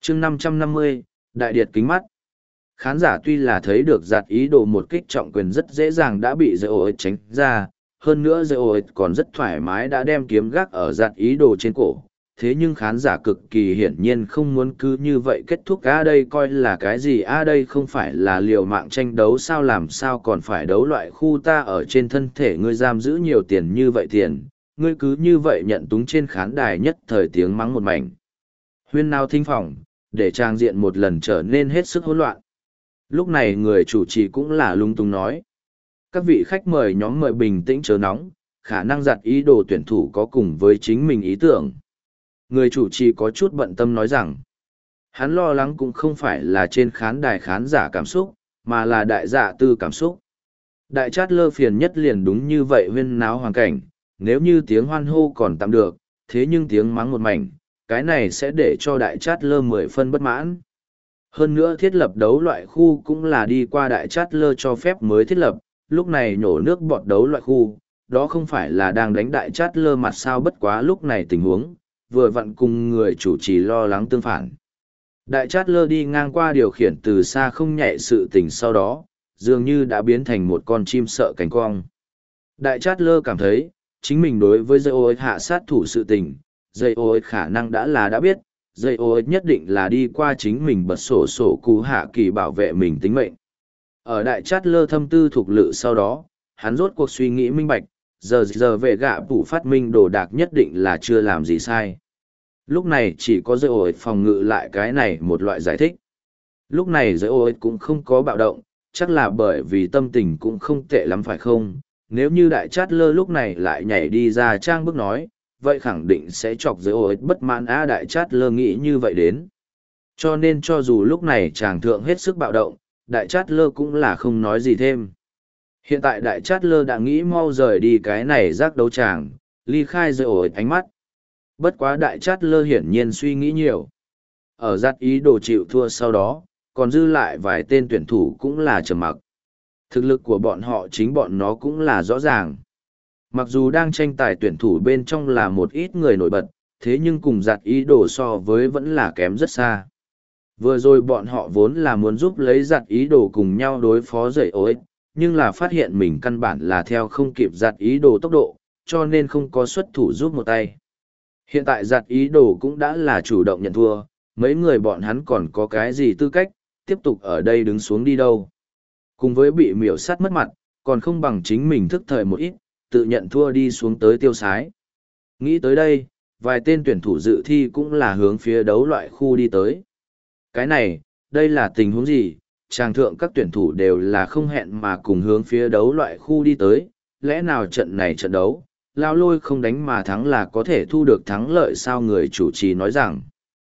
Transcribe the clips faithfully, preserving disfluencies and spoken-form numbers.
chương năm trăm năm mươi, Đại Điệt kính mắt. Khán giả tuy là thấy được giặt ý đồ một kích trọng quyền rất dễ dàng đã bị dây ô tránh ra, hơn nữa dây ô còn rất thoải mái đã đem kiếm gác ở giặt ý đồ trên cổ. Thế nhưng khán giả cực kỳ hiển nhiên không muốn cứ như vậy kết thúc. À đây coi là cái gì? À đây không phải là liều mạng tranh đấu sao? Làm sao còn phải đấu loại khu? Ta ở trên thân thể ngươi giam giữ nhiều tiền như vậy tiền, ngươi cứ như vậy nhận túng. Trên khán đài nhất thời tiếng mắng một mảnh huyên nao thính phòng, để trang diện một lần trở nên hết sức hỗn loạn. Lúc này người chủ trì cũng là lung tung nói: các vị khách mời nhóm mời bình tĩnh chớ nóng, khả năng giặt ý đồ tuyển thủ có cùng với chính mình ý tưởng. Người chủ trì có chút bận tâm nói rằng, hắn lo lắng cũng không phải là trên khán đài khán giả cảm xúc, mà là đại dạ tư cảm xúc. Đại chát lơ phiền nhất liền đúng như vậy huyên náo hoàn cảnh, nếu như tiếng hoan hô còn tạm được, thế nhưng tiếng mắng một mảnh, cái này sẽ để cho đại chát lơ mười phân bất mãn. Hơn nữa thiết lập đấu loại khu cũng là đi qua đại chát lơ cho phép mới thiết lập, lúc này nhổ nước bọt đấu loại khu, đó không phải là đang đánh đại chát lơ mặt sao? Bất quá lúc này tình huống, vừa vặn cùng người chủ trì lo lắng tương phản. Đại chát lơ đi ngang qua điều khiển từ xa không nhạy sự tình sau đó, dường như đã biến thành một con chim sợ cánh cong. Đại chát lơ cảm thấy, chính mình đối với dây ô hạ sát thủ sự tình, dây ô khả năng đã là đã biết, dây ô nhất định là đi qua chính mình bật sổ sổ cú hạ kỳ bảo vệ mình tính mệnh. Ở đại chát lơ thâm tư thuộc lự sau đó, hắn rốt cuộc suy nghĩ minh bạch, giờ giờ về gạ phủ phát minh đồ đạc nhất định là chưa làm gì sai. Lúc này chỉ có dây ô phòng ngự lại cái này một loại giải thích. Lúc này dây ô cũng không có bạo động, chắc là bởi vì tâm tình cũng không tệ lắm phải không? Nếu như đại chát lơ lúc này lại nhảy đi ra trang bức nói, vậy khẳng định sẽ chọc dây ô bất mãn. Á đại chát lơ nghĩ như vậy đến. Cho nên cho dù lúc này chàng thượng hết sức bạo động, đại chát lơ cũng là không nói gì thêm. Hiện tại đại chát lơ đã nghĩ mau rời đi cái này rác đấu tràng, ly khai dây ô ánh mắt. Bất quá đại chát lơ hiển nhiên suy nghĩ nhiều. Ở giặt ý đồ chịu thua sau đó, còn dư lại vài tên tuyển thủ cũng là trầm mặc. Thực lực của bọn họ chính bọn nó cũng là rõ ràng. Mặc dù đang tranh tài tuyển thủ bên trong là một ít người nổi bật, thế nhưng cùng giặt ý đồ so với vẫn là kém rất xa. Vừa rồi bọn họ vốn là muốn giúp lấy giặt ý đồ cùng nhau đối phó dậy ối, nhưng là phát hiện mình căn bản là theo không kịp giặt ý đồ tốc độ, cho nên không có xuất thủ giúp một tay. Hiện tại giặt ý đồ cũng đã là chủ động nhận thua, mấy người bọn hắn còn có cái gì tư cách, tiếp tục ở đây đứng xuống đi đâu. Cùng với bị miểu sát mất mặt, còn không bằng chính mình thức thời một ít, tự nhận thua đi xuống tới tiêu sái. Nghĩ tới đây, vài tên tuyển thủ dự thi cũng là hướng phía đấu loại khu đi tới. Cái này, đây là tình huống gì? Tràng thượng các tuyển thủ đều là không hẹn mà cùng hướng phía đấu loại khu đi tới, lẽ nào trận này trận đấu, lao lôi không đánh mà thắng là có thể thu được thắng lợi sao? Người chủ trì nói rằng,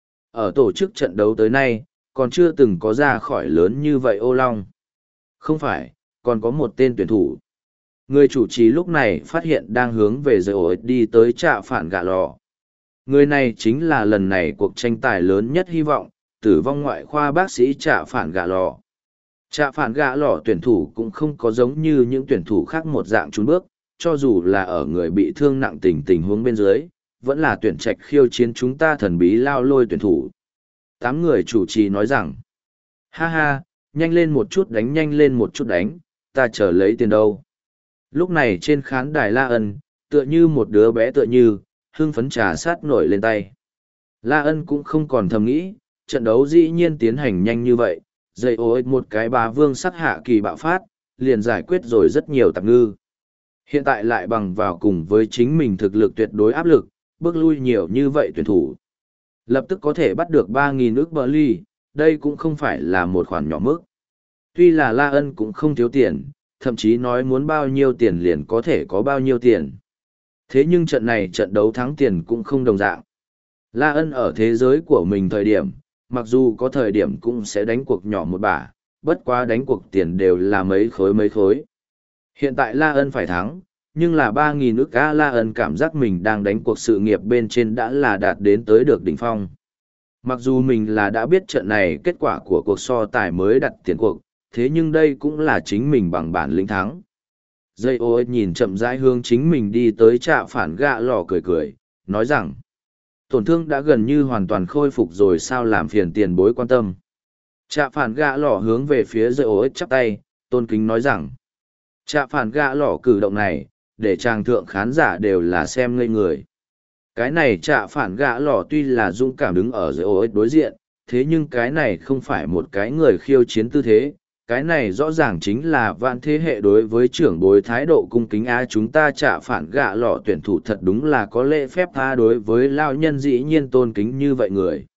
ở tổ chức trận đấu tới nay, còn chưa từng có ra khỏi lớn như vậy ô long. Không phải, còn có một tên tuyển thủ. Người chủ trì lúc này phát hiện đang hướng về dây ổ đi tới trạ phản gạ lò. Người này chính là lần này cuộc tranh tài lớn nhất hy vọng, tử vong ngoại khoa bác sĩ trạ phản gạ lò. Trạ phản gạ lò tuyển thủ cũng không có giống như những tuyển thủ khác một dạng trốn bước, cho dù là ở người bị thương nặng tình tình huống bên dưới, vẫn là tuyển trạch khiêu chiến chúng ta thần bí lao lôi tuyển thủ. Tám người chủ trì nói rằng, ha ha, nhanh lên một chút đánh, nhanh lên một chút đánh, ta chờ lấy tiền đâu. Lúc này trên khán đài La Ân, tựa như một đứa bé tựa như, hưng phấn trà sát nổi lên tay. La Ân cũng không còn thầm nghĩ, trận đấu dĩ nhiên tiến hành nhanh như vậy, dây ối một cái bá vương sắc hạ kỳ bạo phát, liền giải quyết rồi rất nhiều tạp ngư. Hiện tại lại bằng vào cùng với chính mình thực lực tuyệt đối áp lực, bước lui nhiều như vậy tuyển thủ. Lập tức có thể bắt được ba nghìn ức bờ ly, đây cũng không phải là một khoản nhỏ mức. Tuy là La Ân cũng không thiếu tiền, thậm chí nói muốn bao nhiêu tiền liền có thể có bao nhiêu tiền. Thế nhưng trận này trận đấu thắng tiền cũng không đồng dạng. La Ân ở thế giới của mình thời điểm, mặc dù có thời điểm cũng sẽ đánh cuộc nhỏ một bả, bất quá đánh cuộc tiền đều là mấy khối mấy khối. Hiện tại La Ân phải thắng, nhưng là ba nghìn ức A. La Ân cảm giác mình đang đánh cuộc sự nghiệp bên trên đã là đạt đến tới được đỉnh phong. Mặc dù mình là đã biết trận này kết quả của cuộc so tài mới đặt tiền cuộc, thế nhưng đây cũng là chính mình bằng bản lĩnh thắng. Dây ô nhìn chậm rãi hướng chính mình đi tới trạ phản gạ lò cười cười, nói rằng, Tổn thương đã gần như hoàn toàn khôi phục rồi sao làm phiền tiền bối quan tâm. Trạ phản gạ lỏ hướng về phía dây ô ích chắp tay, tôn kính nói rằng. Trạ phản gạ lỏ cử động này, để chàng thượng khán giả đều là xem ngây người. Cái này trạ phản gạ lỏ tuy là dũng cảm đứng ở dây ô ích đối diện, thế nhưng cái này không phải một cái người khiêu chiến tư thế. Cái này rõ ràng chính là vạn thế hệ đối với trưởng bối thái độ cung kính á chúng ta trả phản gạ lọ tuyển thủ thật đúng là có lễ phép tha đối với lao nhân dĩ nhiên tôn kính như vậy người.